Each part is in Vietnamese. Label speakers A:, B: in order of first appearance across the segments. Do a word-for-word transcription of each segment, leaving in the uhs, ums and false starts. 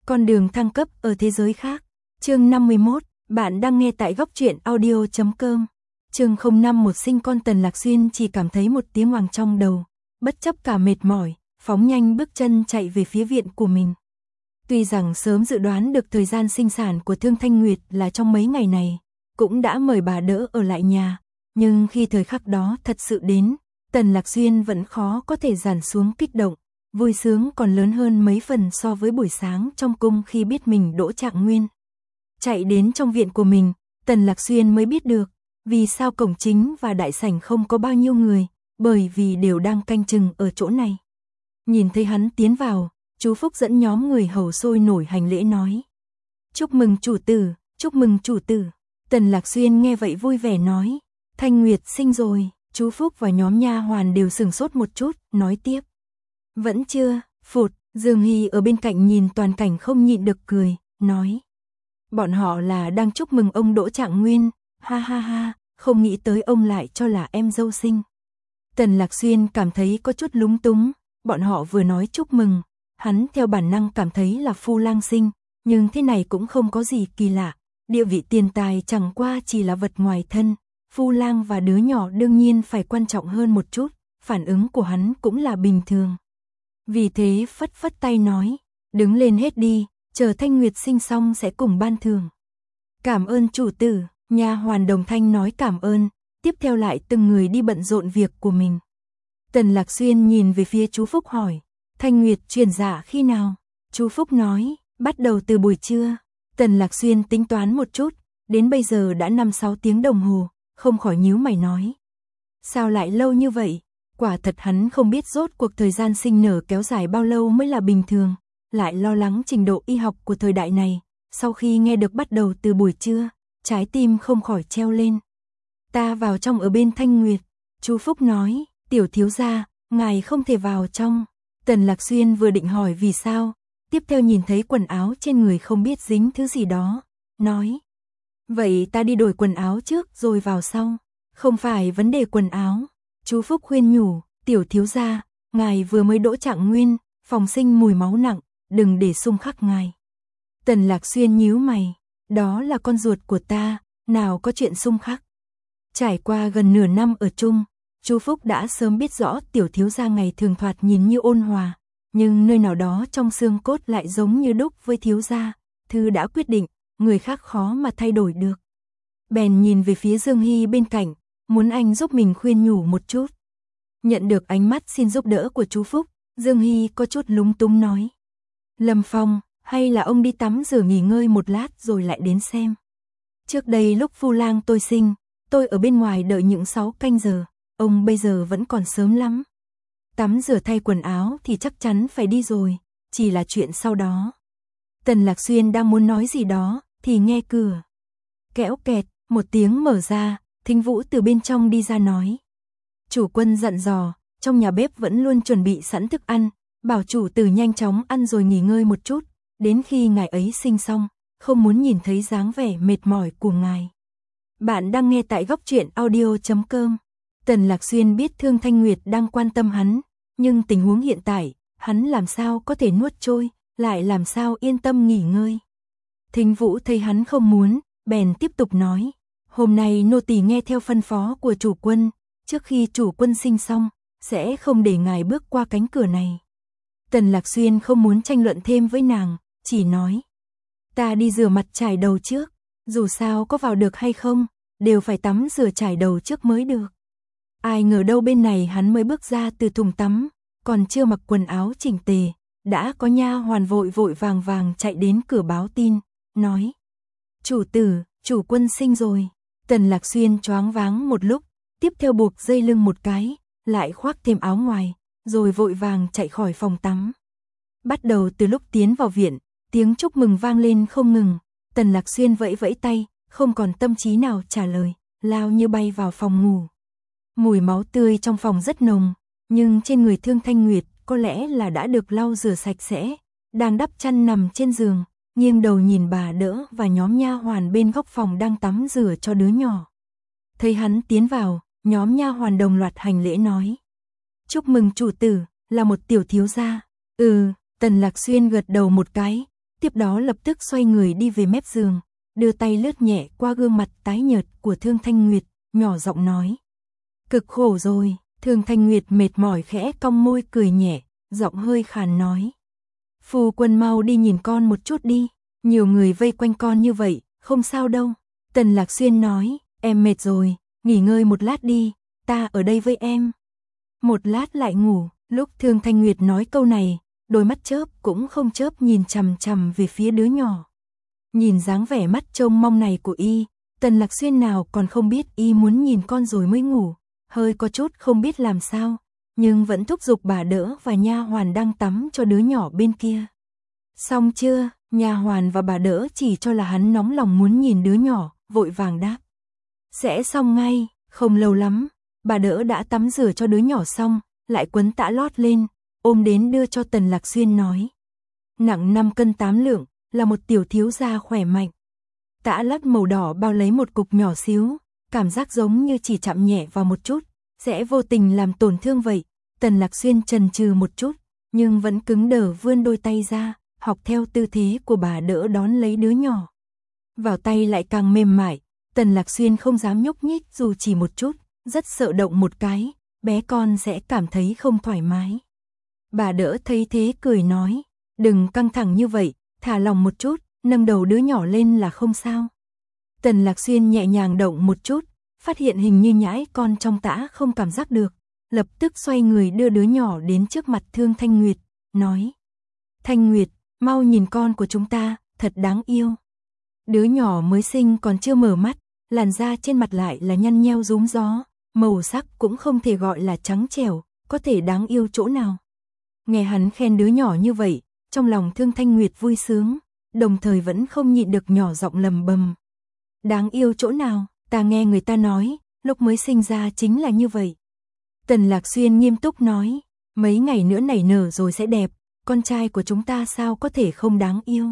A: Con đường thăng cấp ở thế giới khác. Chương năm mươi mốt, bạn đang nghe tại góc truyện audio chấm com. Chương không năm một sinh con. Tần Lạc Xuyên chỉ cảm thấy một tiếng oàng trong đầu, bất chấp cả mệt mỏi, phóng nhanh bước chân chạy về phía viện của mình. Tuy rằng sớm dự đoán được thời gian sinh sản của Thương Thanh Nguyệt là trong mấy ngày này, cũng đã mời bà đỡ ở lại nhà, nhưng khi thời khắc đó thật sự đến, Tần Lạc Xuyên vẫn khó có thể dàn xuống kích động, vui sướng còn lớn hơn mấy phần so với buổi sáng trong cung khi biết mình đỗ trạng nguyên. Chạy đến trong viện của mình, Tần Lạc Xuyên mới biết được, vì sao cổng chính và đại sảnh không có bao nhiêu người, bởi vì đều đang canh chừng ở chỗ này. Nhìn thấy hắn tiến vào, chú Phúc dẫn nhóm người hầu sôi nổi hành lễ nói: "Chúc mừng chủ tử, chúc mừng chủ tử." Tần Lạc Xuyên nghe vậy vui vẻ nói: "Thanh Nguyệt sinh rồi." Chú Phúc và nhóm nha hoàn đều sửng sốt một chút, nói tiếp: "Vẫn chưa." Phụt, Dương Hy ở bên cạnh nhìn toàn cảnh không nhịn được cười, nói: "Bọn họ là đang chúc mừng ông đỗ trạng nguyên, ha ha ha, không nghĩ tới ông lại cho là em dâu sinh." Tần Lạc Xuyên cảm thấy có chút lúng túng, bọn họ vừa nói chúc mừng, hắn theo bản năng cảm thấy là Phu Lang sinh, nhưng thế này cũng không có gì kỳ lạ, địa vị tiền tài chẳng qua chỉ là vật ngoài thân, Phu Lang và đứa nhỏ đương nhiên phải quan trọng hơn một chút, phản ứng của hắn cũng là bình thường. Vì thế phất phất tay nói: "Đứng lên hết đi, chờ Thanh Nguyệt sinh xong sẽ cùng ban thưởng." "Cảm ơn chủ tử." Nha hoàn đồng thanh nói cảm ơn, tiếp theo lại từng người đi bận rộn việc của mình. Tần Lạc Xuyên nhìn về phía chú Phúc hỏi: "Thanh Nguyệt truyền dạ khi nào?" Chú Phúc nói: "Bắt đầu từ buổi trưa." Tần Lạc Xuyên tính toán một chút, đến bây giờ đã năm sáu tiếng đồng hồ, không khỏi nhíu mày nói: "Sao lại lâu như vậy?" Quả thật hắn không biết rốt cuộc thời gian sinh nở kéo dài bao lâu mới là bình thường, lại lo lắng trình độ y học của thời đại này, sau khi nghe được bắt đầu từ buổi trưa, trái tim không khỏi treo lên. "Ta vào trong ở bên Thanh Nguyệt." Chú Phúc nói: "Tiểu thiếu gia, ngài không thể vào trong." Tần Lạc Xuyên vừa định hỏi vì sao, tiếp theo nhìn thấy quần áo trên người không biết dính thứ gì đó, nói: "Vậy ta đi đổi quần áo trước rồi vào sau." "Không phải vấn đề quần áo." Chú Phúc khuyên nhủ: "Tiểu thiếu gia, ngài vừa mới đỗ trạng nguyên, phòng sinh mùi máu nặng, đừng để xung khắc ngài." Tần Lạc Xuyên nhíu mày: "Đó là con ruột của ta, nào có chuyện xung khắc." Trải qua gần nửa năm ở chung, chú Phúc đã sớm biết rõ tiểu thiếu gia ngày thường thoạt nhìn như ôn hòa, nhưng nơi nào đó trong xương cốt lại giống như đúc với thiếu gia, thư đã quyết định, người khác khó mà thay đổi được. Bèn nhìn về phía Dương Hy bên cạnh, muốn anh giúp mình khuyên nhủ một chút. Nhận được ánh mắt xin giúp đỡ của chú Phúc, Dương Hy có chút lúng túng nói: "Lâm Phong, hay là ông đi tắm rửa nghỉ ngơi một lát rồi lại đến xem. Trước đây lúc Phu Lang tôi sinh, tôi ở bên ngoài đợi những sáu canh giờ, ông bây giờ vẫn còn sớm lắm. Tắm rửa thay quần áo thì chắc chắn phải đi rồi, chỉ là chuyện sau đó." Tần Lạc Xuyên đang muốn nói gì đó, thì nghe cửa kẽo kẹt, một tiếng mở ra, Thính Vũ từ bên trong đi ra nói: "Chủ quân dặn dò, trong nhà bếp vẫn luôn chuẩn bị sẵn thức ăn, bảo chủ tử nhanh chóng ăn rồi nghỉ ngơi một chút, đến khi ngài ấy sinh xong, không muốn nhìn thấy dáng vẻ mệt mỏi của ngài." Bạn đang nghe tại góc truyện audio chấm com. Tần Lạc Xuyên biết Thương Thanh Nguyệt đang quan tâm hắn, nhưng tình huống hiện tại, hắn làm sao có thể nuốt trôi, lại làm sao yên tâm nghỉ ngơi. Thính Vũ thấy hắn không muốn, bèn tiếp tục nói: "Hôm nay nô tỳ nghe theo phân phó của chủ quân, trước khi chủ quân sinh xong, sẽ không để ngài bước qua cánh cửa này." Tần Lạc Xuyên không muốn tranh luận thêm với nàng, chỉ nói: "Ta đi rửa mặt chải đầu trước, dù sao có vào được hay không, đều phải tắm rửa chải đầu trước mới được." Ai ngờ đâu bên này hắn mới bước ra từ thùng tắm, còn chưa mặc quần áo chỉnh tề, đã có nha hoàn vội vội vàng vàng chạy đến cửa báo tin, nói: "Chủ tử, chủ quân sinh rồi." Tần Lạc Xuyên choáng váng một lúc, tiếp theo buộc dây lưng một cái, lại khoác thêm áo ngoài, rồi vội vàng chạy khỏi phòng tắm. Bắt đầu từ lúc tiến vào viện, tiếng chúc mừng vang lên không ngừng, Tần Lạc Xuyên vẫy vẫy tay, không còn tâm trí nào trả lời, lao như bay vào phòng ngủ. Mùi máu tươi trong phòng rất nồng, nhưng trên người Thương Thanh Nguyệt có lẽ là đã được lau rửa sạch sẽ, đang đắp chăn nằm trên giường, nghiêng đầu nhìn bà đỡ và nhóm nha hoàn bên góc phòng đang tắm rửa cho đứa nhỏ. Thấy hắn tiến vào, nhóm nha hoàn đồng loạt hành lễ nói: "Chúc mừng chủ tử, là một tiểu thiếu gia." "Ừ." Tần Lạc Xuyên gật đầu một cái, tiếp đó lập tức xoay người đi về mép giường, đưa tay lướt nhẹ qua gương mặt tái nhợt của Thương Thanh Nguyệt, nhỏ giọng nói. Cực khổ rồi, Thương Thanh Nguyệt mệt mỏi khẽ cong môi cười nhẹ, giọng hơi khàn nói. Phu quân mau đi nhìn con một chút đi, nhiều người vây quanh con như vậy, không sao đâu. Tần Lạc Xuyên nói, em mệt rồi, nghỉ ngơi một lát đi, ta ở đây với em. Một lát lại ngủ, lúc Thương Thanh Nguyệt nói câu này, đôi mắt chớp cũng không chớp nhìn chằm chằm về phía đứa nhỏ. Nhìn dáng vẻ mắt trông mong này của y, Tần Lạc Xuyên nào còn không biết y muốn nhìn con rồi mới ngủ, hơi có chút không biết làm sao, nhưng vẫn thúc giục bà đỡ và nha hoàn đang tắm cho đứa nhỏ bên kia. Xong chưa? Nha hoàn và bà đỡ chỉ cho là hắn nóng lòng muốn nhìn đứa nhỏ, vội vàng đáp. Sẽ xong ngay, không lâu lắm, bà đỡ đã tắm rửa cho đứa nhỏ xong, lại quấn tã lót lên, ôm đến đưa cho Tần Lạc Xuyên nói. Nặng năm cân tám lượng, là một tiểu thiếu gia khỏe mạnh. Tã lót màu đỏ bao lấy một cục nhỏ xíu, cảm giác giống như chỉ chạm nhẹ vào một chút, sẽ vô tình làm tổn thương vậy. Tần Lạc Xuyên chần chừ một chút, nhưng vẫn cứng đờ vươn đôi tay ra, học theo tư thế của bà đỡ đón lấy đứa nhỏ. Vào tay lại càng mềm mại, Tần Lạc Xuyên không dám nhúc nhích dù chỉ một chút, rất sợ động một cái, bé con sẽ cảm thấy không thoải mái. Bà đỡ thấy thế cười nói, đừng căng thẳng như vậy, thả lòng một chút, nâng đầu đứa nhỏ lên là không sao. Tần Lạc Xuyên nhẹ nhàng động một chút, phát hiện hình như nhãi con trong tã không cảm giác được, lập tức xoay người đưa đứa nhỏ đến trước mặt Thương Thanh Nguyệt, nói. Thanh Nguyệt, mau nhìn con của chúng ta, thật đáng yêu. Đứa nhỏ mới sinh còn chưa mở mắt, làn da trên mặt lại là nhăn nheo rúm gió, màu sắc cũng không thể gọi là trắng trẻo, có thể đáng yêu chỗ nào. Nghe hắn khen đứa nhỏ như vậy, trong lòng Thương Thanh Nguyệt vui sướng, đồng thời vẫn không nhịn được nhỏ giọng lầm bầm. Đáng yêu chỗ nào, ta nghe người ta nói, lúc mới sinh ra chính là như vậy. Tần Lạc Xuyên nghiêm túc nói, mấy ngày nữa nảy nở rồi sẽ đẹp, con trai của chúng ta sao có thể không đáng yêu.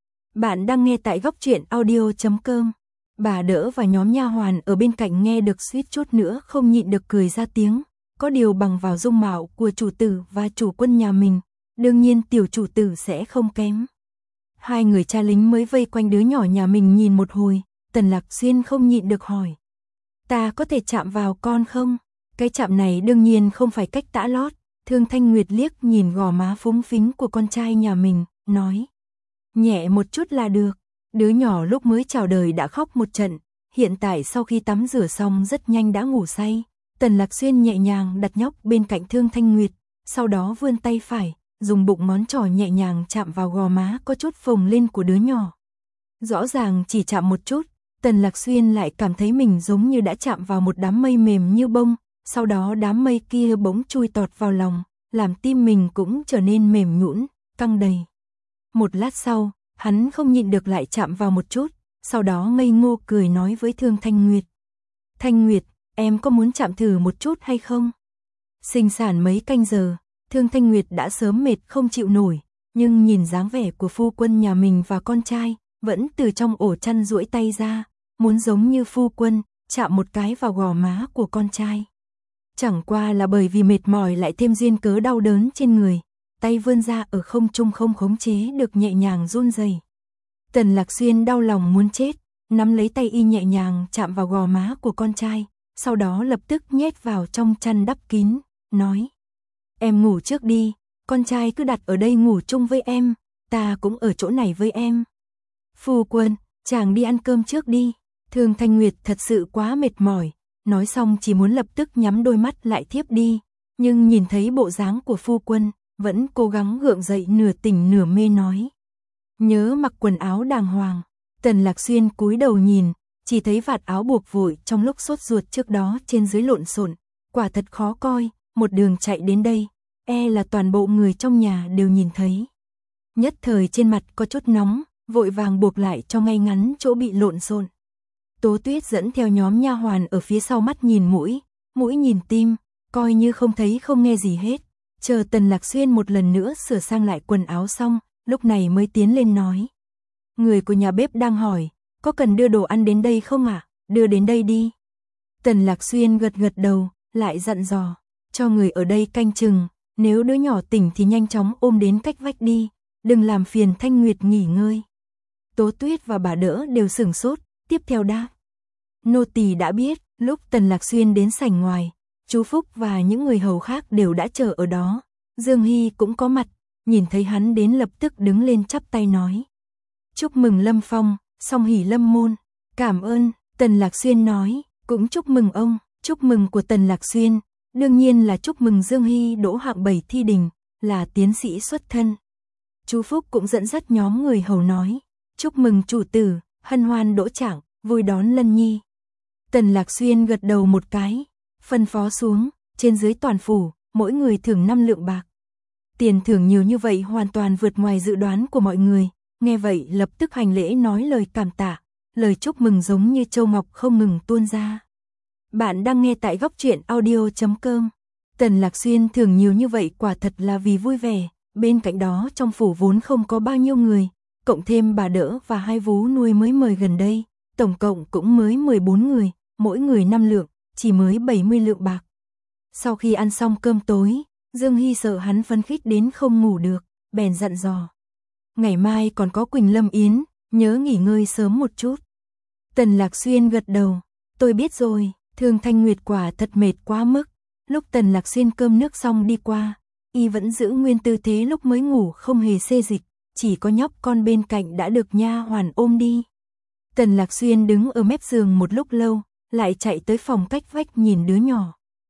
A: Bạn đang nghe tại góc truyện audio chấm com. Bà đỡ và nhóm nha hoàn ở bên cạnh nghe được suýt chút nữa không nhịn được cười ra tiếng, có điều bằng vào dung mạo của chủ tử và chủ quân nhà mình, đương nhiên tiểu chủ tử sẽ không kém. Hai người cha lính mới vây quanh đứa nhỏ nhà mình nhìn một hồi, Tần Lạc Xuyên không nhịn được hỏi. Ta có thể chạm vào con không? Cái chạm này đương nhiên không phải cách tã lót. Thương Thanh Nguyệt liếc nhìn gò má phúng phính của con trai nhà mình, nói. Nhẹ một chút là được. Đứa nhỏ lúc mới chào đời đã khóc một trận, hiện tại sau khi tắm rửa xong rất nhanh đã ngủ say. Tần Lạc Xuyên nhẹ nhàng đặt nhóc bên cạnh Thương Thanh Nguyệt, sau đó vươn tay phải, dùng bụng ngón trỏ nhẹ nhàng chạm vào gò má có chút phồng lên của đứa nhỏ. Rõ ràng chỉ chạm một chút, Tần Lạc Xuyên lại cảm thấy mình giống như đã chạm vào một đám mây mềm như bông, sau đó đám mây kia bỗng chui tọt vào lòng, làm tim mình cũng trở nên mềm nhũn, căng đầy. Một lát sau, hắn không nhịn được lại chạm vào một chút, sau đó ngây ngô cười nói với Thương Thanh Nguyệt. Thanh Nguyệt, em có muốn chạm thử một chút hay không? Sinh sản mấy canh giờ, Thương Thanh Nguyệt đã sớm mệt không chịu nổi, nhưng nhìn dáng vẻ của phu quân nhà mình và con trai, vẫn từ trong ổ chăn duỗi tay ra, muốn giống như phu quân, chạm một cái vào gò má của con trai. Chẳng qua là bởi vì mệt mỏi lại thêm duyên cớ đau đớn trên người, tay vươn ra ở không trung không khống chế được nhẹ nhàng run rẩy. Tần Lạc Xuyên đau lòng muốn chết, nắm lấy tay y nhẹ nhàng chạm vào gò má của con trai, sau đó lập tức nhét vào trong chăn đắp kín, nói. Em ngủ trước đi, con trai cứ đặt ở đây ngủ chung với em, ta cũng ở chỗ này với em. Phu quân, chàng đi ăn cơm trước đi. Thương Thanh Nguyệt thật sự quá mệt mỏi, nói xong chỉ muốn lập tức nhắm đôi mắt lại thiếp đi, nhưng nhìn thấy bộ dáng của phu quân, vẫn cố gắng gượng dậy nửa tỉnh nửa mê nói. Nhớ mặc quần áo đàng hoàng. Tần Lạc Xuyên cúi đầu nhìn, chỉ thấy vạt áo buộc vội trong lúc sốt ruột trước đó trên dưới lộn xộn, quả thật khó coi, một đường chạy đến đây, e là toàn bộ người trong nhà đều nhìn thấy. Nhất thời trên mặt có chút nóng, vội vàng buộc lại cho ngay ngắn chỗ bị lộn xộn. Tố Tuyết dẫn theo nhóm nha hoàn ở phía sau mắt nhìn mũi, mũi nhìn tim, coi như không thấy không nghe gì hết. Chờ Tần Lạc Xuyên một lần nữa sửa sang lại quần áo xong, lúc này mới tiến lên nói. Người của nhà bếp đang hỏi, có cần đưa đồ ăn đến đây không ạ? À? Đưa đến đây đi. Tần Lạc Xuyên gật gật đầu, lại dặn dò, cho người ở đây canh chừng, nếu đứa nhỏ tỉnh thì nhanh chóng ôm đến cách vách đi, đừng làm phiền Thanh Nguyệt nghỉ ngơi. Tố Tuyết và bà Đỡ đều sửng sốt, tiếp theo đáp. Nô tỳ đã biết. Lúc Tần Lạc Xuyên đến sảnh ngoài, chú Phúc và những người hầu khác đều đã chờ ở đó. Dương Hy cũng có mặt, nhìn thấy hắn đến lập tức đứng lên chắp tay nói. Chúc mừng Lâm Phong, song hỷ Lâm môn. Cảm ơn, Tần Lạc Xuyên nói, cũng chúc mừng ông. Chúc mừng của Tần Lạc Xuyên, đương nhiên là chúc mừng Dương Hy đỗ hạng bảy thi đình, là tiến sĩ xuất thân. Chú Phúc cũng dẫn dắt nhóm người hầu nói. Chúc mừng chủ tử, hân hoan đỗ trạng, vui đón Lân Nhi. Tần Lạc Xuyên gật đầu một cái, phân phó xuống, trên dưới toàn phủ, mỗi người thưởng năm lượng bạc. Tiền thưởng nhiều như vậy hoàn toàn vượt ngoài dự đoán của mọi người, nghe vậy lập tức hành lễ nói lời cảm tạ, lời chúc mừng giống như châu ngọc không ngừng tuôn ra. Bạn đang nghe tại góc truyện audio chấm com. Tần Lạc Xuyên thưởng nhiều như vậy quả thật là vì vui vẻ, bên cạnh đó trong phủ vốn không có bao nhiêu người, cộng thêm bà Đỡ và hai vú nuôi mới mời gần đây, tổng cộng cũng mới mười bốn người. Mỗi người năm lượng, chỉ mới bảy mươi lượng bạc. Sau khi ăn xong cơm tối, Dương Hy sợ hắn phấn khích đến không ngủ được, bèn dặn dò. Ngày mai còn có Quỳnh Lâm Yến, nhớ nghỉ ngơi sớm một chút. Tần Lạc Xuyên gật đầu, tôi biết rồi, Thương Thanh Nguyệt quả thật mệt quá mức. Lúc Tần Lạc Xuyên cơm nước xong đi qua, y vẫn giữ nguyên tư thế lúc mới ngủ không hề xê dịch, chỉ có nhóc con bên cạnh đã được nha hoàn ôm đi. Tần Lạc Xuyên đứng ở mép giường một lúc lâu, lại chạy tới phòng cách vách nhìn đứa nhỏ.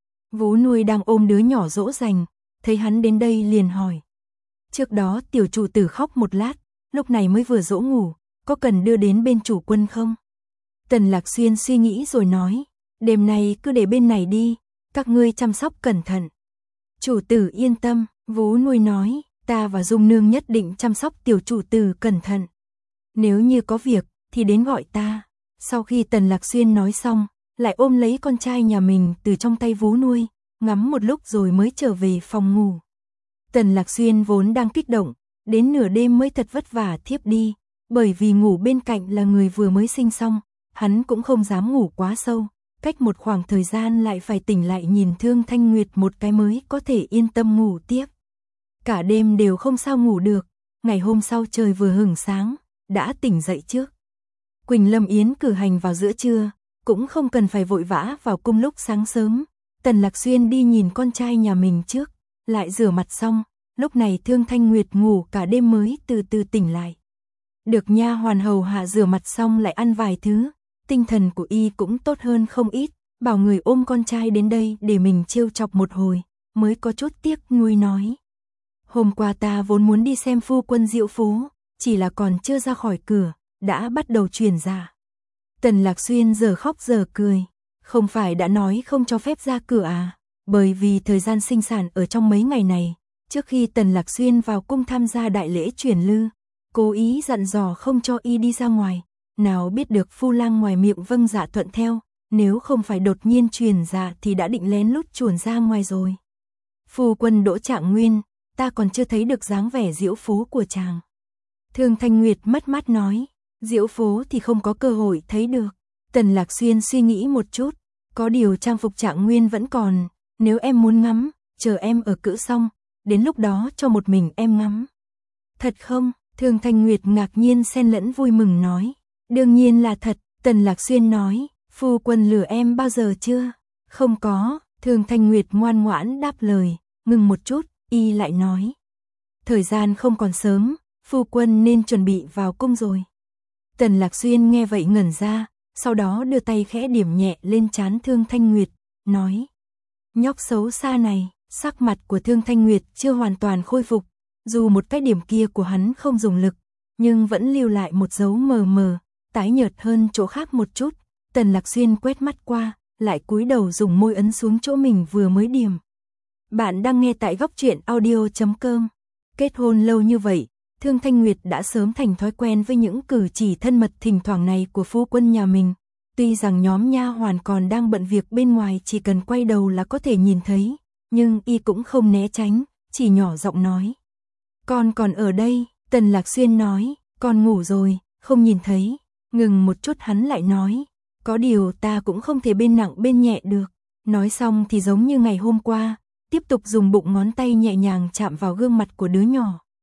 A: Vú nuôi đang ôm đứa nhỏ dỗ dành, thấy hắn đến đây liền hỏi. Trước đó tiểu chủ tử khóc một lát, lúc này mới vừa dỗ ngủ, có cần đưa đến bên chủ quân không? Tần Lạc Xuyên suy nghĩ rồi nói, đêm nay cứ để bên này đi, các ngươi chăm sóc cẩn thận. Chủ tử yên tâm, vú nuôi nói, ta và Dung Nương nhất định chăm sóc tiểu chủ tử cẩn thận. Nếu như có việc, thì đến gọi ta. Sau khi Tần Lạc Xuyên nói xong, lại ôm lấy con trai nhà mình từ trong tay vú nuôi, ngắm một lúc rồi mới trở về phòng ngủ. Tần Lạc Xuyên vốn đang kích động, đến nửa đêm mới thật vất vả thiếp đi, bởi vì ngủ bên cạnh là người vừa mới sinh xong, hắn cũng không dám ngủ quá sâu, cách một khoảng thời gian lại phải tỉnh lại nhìn Thương Thanh Nguyệt một cái mới có thể yên tâm ngủ tiếp. Cả đêm đều không sao ngủ được, ngày hôm sau trời vừa hửng sáng, đã tỉnh dậy trước. Quỳnh Lâm Yến cử hành vào giữa trưa, cũng không cần phải vội vã vào cung lúc sáng sớm. Tần Lạc Xuyên đi nhìn con trai nhà mình trước, lại rửa mặt xong, lúc này Thương Thanh Nguyệt ngủ cả đêm mới từ từ tỉnh lại. Được nha hoàn hầu hạ rửa mặt xong lại ăn vài thứ, tinh thần của y cũng tốt hơn không ít, bảo người ôm con trai đến đây để mình trêu chọc một hồi, mới có chút tiếc nuối nói. Hôm qua ta vốn muốn đi xem phu quân diệu phố, chỉ là còn chưa ra khỏi cửa, đã bắt đầu truyền ra. Tần Lạc Xuyên giờ khóc giờ cười, không phải đã nói không cho phép ra cửa à, bởi vì thời gian sinh sản ở trong mấy ngày này, trước khi Tần Lạc Xuyên vào cung tham gia đại lễ truyền lư, cố ý dặn dò không cho y đi ra ngoài, nào biết được phu lang ngoài miệng vâng dạ thuận theo, nếu không phải đột nhiên truyền ra thì đã định lén lút chuồn ra ngoài rồi. Phu quân Đỗ Trạng Nguyên, ta còn chưa thấy được dáng vẻ diễu phố của chàng. Thương Thanh Nguyệt mất mát nói, diễu phố thì không có cơ hội thấy được. Tần Lạc Xuyên suy nghĩ một chút, có điều trang phục Trạng Nguyên vẫn còn, nếu em muốn ngắm, chờ em ở cữ xong, đến lúc đó cho một mình em ngắm. Thật không? Thương Thanh Nguyệt ngạc nhiên xen lẫn vui mừng nói. Đương nhiên là thật, Tần Lạc Xuyên nói, phu quân lừa em bao giờ chưa? Không có, Thương Thanh Nguyệt ngoan ngoãn đáp lời, ngừng một chút, y lại nói. Thời gian không còn sớm, phu quân nên chuẩn bị vào cung rồi. Tần Lạc Xuyên nghe vậy ngẩn ra, sau đó đưa tay khẽ điểm nhẹ lên trán Thương Thanh Nguyệt, nói. Nhóc xấu xa này, sắc mặt của Thương Thanh Nguyệt chưa hoàn toàn khôi phục, dù một cái điểm kia của hắn không dùng lực, nhưng vẫn lưu lại một dấu mờ mờ, tái nhợt hơn chỗ khác một chút. Tần Lạc Xuyên quét mắt qua, lại cúi đầu dùng môi ấn xuống chỗ mình vừa mới điểm. Bạn đang nghe tại góc truyện audio chấm com. Kết hôn lâu như vậy, Thương Thanh Nguyệt đã sớm thành thói quen với những cử chỉ thân mật thỉnh thoảng này của phu quân nhà mình. Tuy rằng nhóm nha hoàn còn đang bận việc bên ngoài chỉ cần quay đầu là có thể nhìn thấy, nhưng y cũng không né tránh, chỉ nhỏ giọng nói. Con còn ở đây, Tần Lạc Xuyên nói, con ngủ rồi, không nhìn thấy. Ngừng một chút hắn lại nói, có điều ta cũng không thể bên nặng bên nhẹ được. Nói xong thì giống như ngày hôm qua, tiếp tục dùng bụng ngón tay nhẹ nhàng chạm vào gương mặt của đứa nhỏ.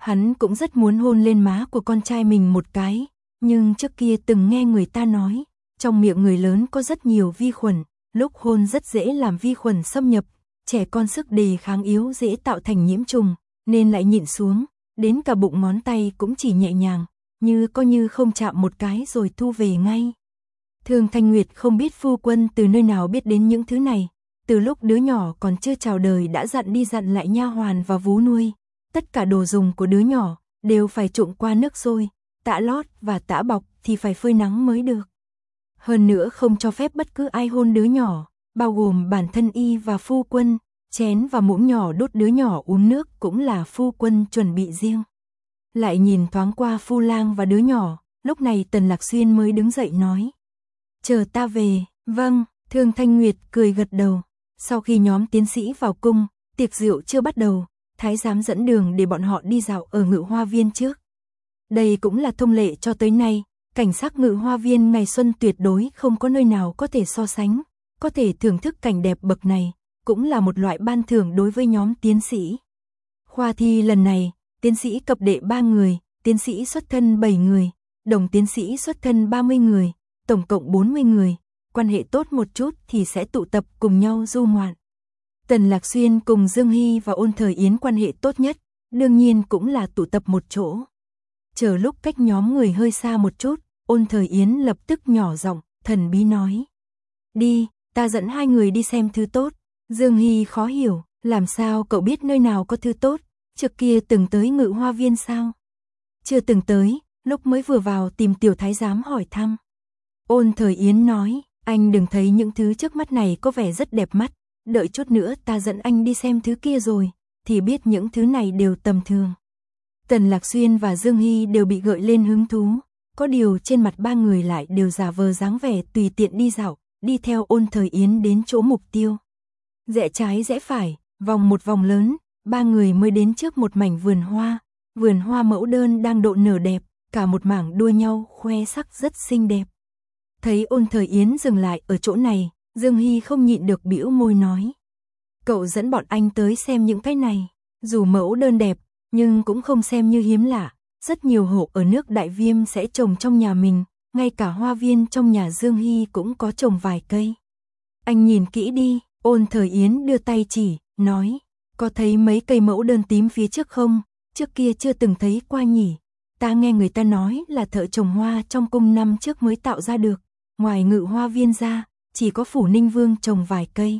A: Hắn cũng rất muốn hôn lên má của con trai mình một cái, nhưng trước kia từng nghe người ta nói, trong miệng người lớn có rất nhiều vi khuẩn, lúc hôn rất dễ làm vi khuẩn xâm nhập, trẻ con sức đề kháng yếu dễ tạo thành nhiễm trùng, nên lại nhịn xuống, đến cả bụng ngón tay cũng chỉ nhẹ nhàng, như coi như không chạm một cái rồi thu về ngay. Thường Thanh Nguyệt không biết phu quân từ nơi nào biết đến những thứ này, từ lúc đứa nhỏ còn chưa chào đời đã dặn đi dặn lại nha hoàn và vú nuôi, tất cả đồ dùng của đứa nhỏ đều phải trụng qua nước sôi, tã lót và tã bọc thì phải phơi nắng mới được. Hơn nữa không cho phép bất cứ ai hôn đứa nhỏ, bao gồm bản thân y và phu quân, chén và muỗng nhỏ đút đứa nhỏ uống nước cũng là phu quân chuẩn bị riêng. Lại nhìn thoáng qua Phu Lang và đứa nhỏ, lúc này Tần Lạc Xuyên mới đứng dậy nói. Chờ ta về, vâng, Thương Thanh Nguyệt cười gật đầu. Sau khi nhóm tiến sĩ vào cung, tiệc rượu chưa bắt đầu, thái giám dẫn đường để bọn họ đi dạo ở Ngự Hoa Viên trước. Đây cũng là thông lệ cho tới nay, cảnh sắc Ngự Hoa Viên ngày xuân tuyệt đối không có nơi nào có thể so sánh, có thể thưởng thức cảnh đẹp bậc này, cũng là một loại ban thưởng đối với nhóm tiến sĩ. Khoa thi lần này, tiến sĩ cập đệ ba người, tiến sĩ xuất thân bảy người, đồng tiến sĩ xuất thân ba mươi người, tổng cộng bốn mươi người, quan hệ tốt một chút thì sẽ tụ tập cùng nhau du ngoạn. Tần Lạc Xuyên cùng Dương Hy và Ôn Thời Yến quan hệ tốt nhất, đương nhiên cũng là tụ tập một chỗ. Chờ lúc cách nhóm người hơi xa một chút, Ôn Thời Yến lập tức nhỏ giọng, thần bí nói. Đi, ta dẫn hai người đi xem thứ tốt. Dương Hy khó hiểu, làm sao cậu biết nơi nào có thứ tốt, trước kia từng tới Ngự Hoa Viên sao? Chưa từng tới, lúc mới vừa vào tìm tiểu thái giám hỏi thăm. Ôn Thời Yến nói, anh đừng thấy những thứ trước mắt này có vẻ rất đẹp mắt, đợi chút nữa ta dẫn anh đi xem thứ kia rồi, thì biết những thứ này đều tầm thường. Tần Lạc Xuyên và Dương Hy đều bị gợi lên hứng thú, có điều trên mặt ba người lại đều giả vờ dáng vẻ tùy tiện đi dạo, đi theo Ôn Thời Yến đến chỗ mục tiêu. Rẽ trái rẽ phải, vòng một vòng lớn, ba người mới đến trước một mảnh vườn hoa, vườn hoa mẫu đơn đang độ nở đẹp, cả một mảng đua nhau khoe sắc rất xinh đẹp. Thấy Ôn Thời Yến dừng lại ở chỗ này, Dương Hy không nhịn được bĩu môi nói. Cậu dẫn bọn anh tới xem những cái này, dù mẫu đơn đẹp, nhưng cũng không xem như hiếm lạ, rất nhiều hộ ở nước Đại Viêm sẽ trồng trong nhà mình, ngay cả hoa viên trong nhà Dương Hy cũng có trồng vài cây. Anh nhìn kỹ đi, Ôn Thời Yến đưa tay chỉ, nói, có thấy mấy cây mẫu đơn tím phía trước không, trước kia chưa từng thấy qua nhỉ, ta nghe người ta nói là thợ trồng hoa trong cung năm trước mới tạo ra được, ngoài Ngự Hoa Viên ra, chỉ có Phủ Ninh Vương trồng vài cây.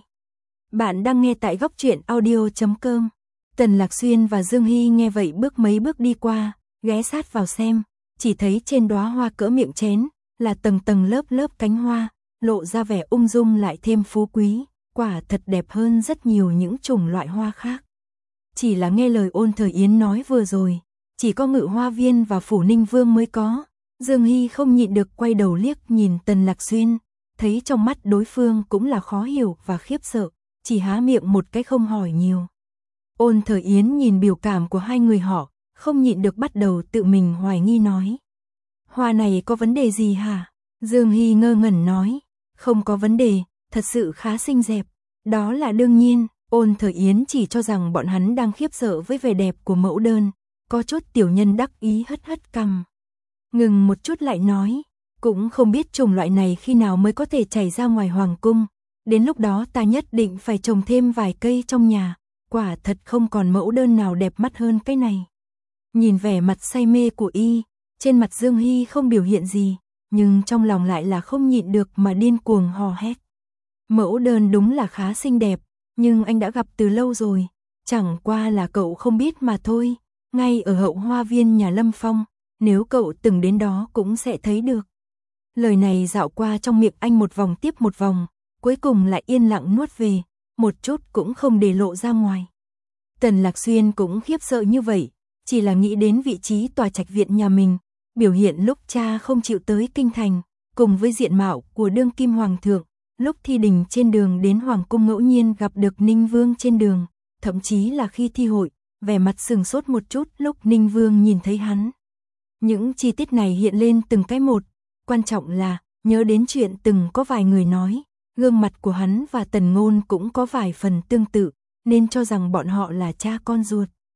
A: Bạn đang nghe tại góc truyện audio chấm com. Tần Lạc Xuyên và Dương Hy nghe vậy bước mấy bước đi qua, ghé sát vào xem, chỉ thấy trên đóa hoa cỡ miệng chén, là tầng tầng lớp lớp cánh hoa, lộ ra vẻ ung dung lại thêm phú quý, quả thật đẹp hơn rất nhiều những chủng loại hoa khác. Chỉ là nghe lời Ôn Thời Yến nói vừa rồi, chỉ có Ngự Hoa Viên và Phủ Ninh Vương mới có, Dương Hy không nhịn được quay đầu liếc nhìn Tần Lạc Xuyên, thấy trong mắt đối phương cũng là khó hiểu và khiếp sợ, chỉ há miệng một cái không hỏi nhiều. Ôn Thời Yến nhìn biểu cảm của hai người họ, không nhịn được bắt đầu tự mình hoài nghi nói. Hoa này có vấn đề gì hả? Dương Hy ngơ ngẩn nói, không có vấn đề, thật sự khá xinh đẹp. Đó là đương nhiên, Ôn Thời Yến chỉ cho rằng bọn hắn đang khiếp sợ với vẻ đẹp của mẫu đơn, có chút tiểu nhân đắc ý hất hất cằm. Ngừng một chút lại nói, cũng không biết trồng loại này khi nào mới có thể chảy ra ngoài hoàng cung, đến lúc đó ta nhất định phải trồng thêm vài cây trong nhà, quả thật không còn mẫu đơn nào đẹp mắt hơn cái này. Nhìn vẻ mặt say mê của y, trên mặt Dương Hy không biểu hiện gì, nhưng trong lòng lại là không nhịn được mà điên cuồng hò hét. Mẫu đơn đúng là khá xinh đẹp, nhưng anh đã gặp từ lâu rồi, chẳng qua là cậu không biết mà thôi, ngay ở hậu hoa viên nhà Lâm Phong, nếu cậu từng đến đó cũng sẽ thấy được. Lời này dạo qua trong miệng anh một vòng tiếp một vòng, cuối cùng lại yên lặng nuốt về, một chút cũng không để lộ ra ngoài. Tần Lạc Xuyên cũng khiếp sợ như vậy, chỉ là nghĩ đến vị trí tòa trạch viện nhà mình, biểu hiện lúc cha không chịu tới kinh thành, cùng với diện mạo của đương kim hoàng thượng, lúc thi đình trên đường đến hoàng cung ngẫu nhiên gặp được Ninh Vương trên đường, thậm chí là khi thi hội, vẻ mặt sừng sốt một chút lúc Ninh Vương nhìn thấy hắn. Những chi tiết này hiện lên từng cái một, quan trọng là nhớ đến chuyện từng có vài người nói, gương mặt của hắn và Tần Ngôn cũng có vài phần tương tự, nên cho rằng bọn họ là cha con ruột.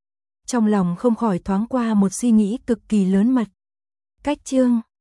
A: Trong lòng không khỏi thoáng qua một suy nghĩ cực kỳ lớn mật. Cách chương